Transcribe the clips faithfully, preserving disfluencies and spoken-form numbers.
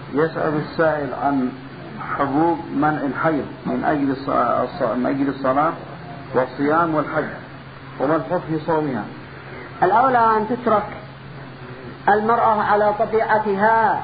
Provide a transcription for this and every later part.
يسأل السائل عن حبوب منع الحيض من أجل الصلاة, من أجل الصلاة والصيام والحج، وما الحكم في صومها؟ الأولى أن تترك المرأة على طبيعتها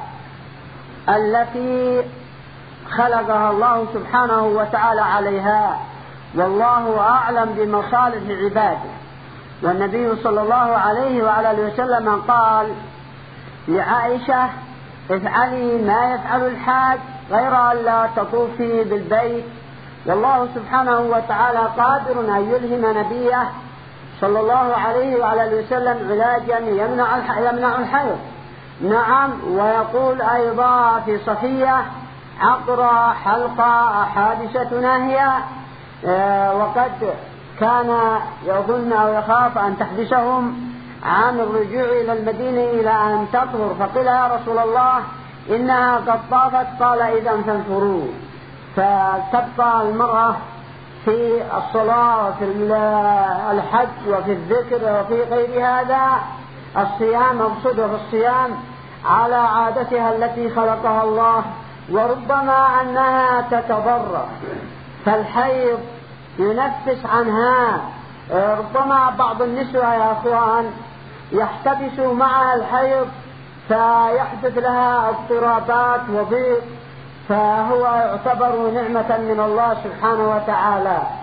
التي خلقها الله سبحانه وتعالى عليها، والله أعلم بمصالح عباده. والنبي صلى الله عليه وعلى آله وسلم قال لعائشة: افعلي ما يفعل الحاج غير أن لا تطوفي بالبيت. والله سبحانه وتعالى قادر أن يلهم نبيه صلى الله عليه وعلى آله وسلم علاجا يمنع يمنع الحيض. نعم. ويقول أيضا في صفية: عقرى حلقة حادثة ناهية، وقد كان يظن أو يخاف أن تحبسهم عن الرجوع إلى المدينة إلى أن تطهر، فقيل: يا رسول الله إنها قد طافت. قال: إذا فانفروا. فتبقى المرأة في الصلاة وفي الحج وفي الذكر وفي غير هذا الصيام، مقصودها في الصيام على عادتها التي خلقها الله، وربما أنها تتضرر، فالحيض ينفس عنها. ربما بعض النسوة يا أخوان يحتبس معها الحيض فيحدث لها اضطرابات وضيق، فهو يعتبر نعمة من الله سبحانه وتعالى.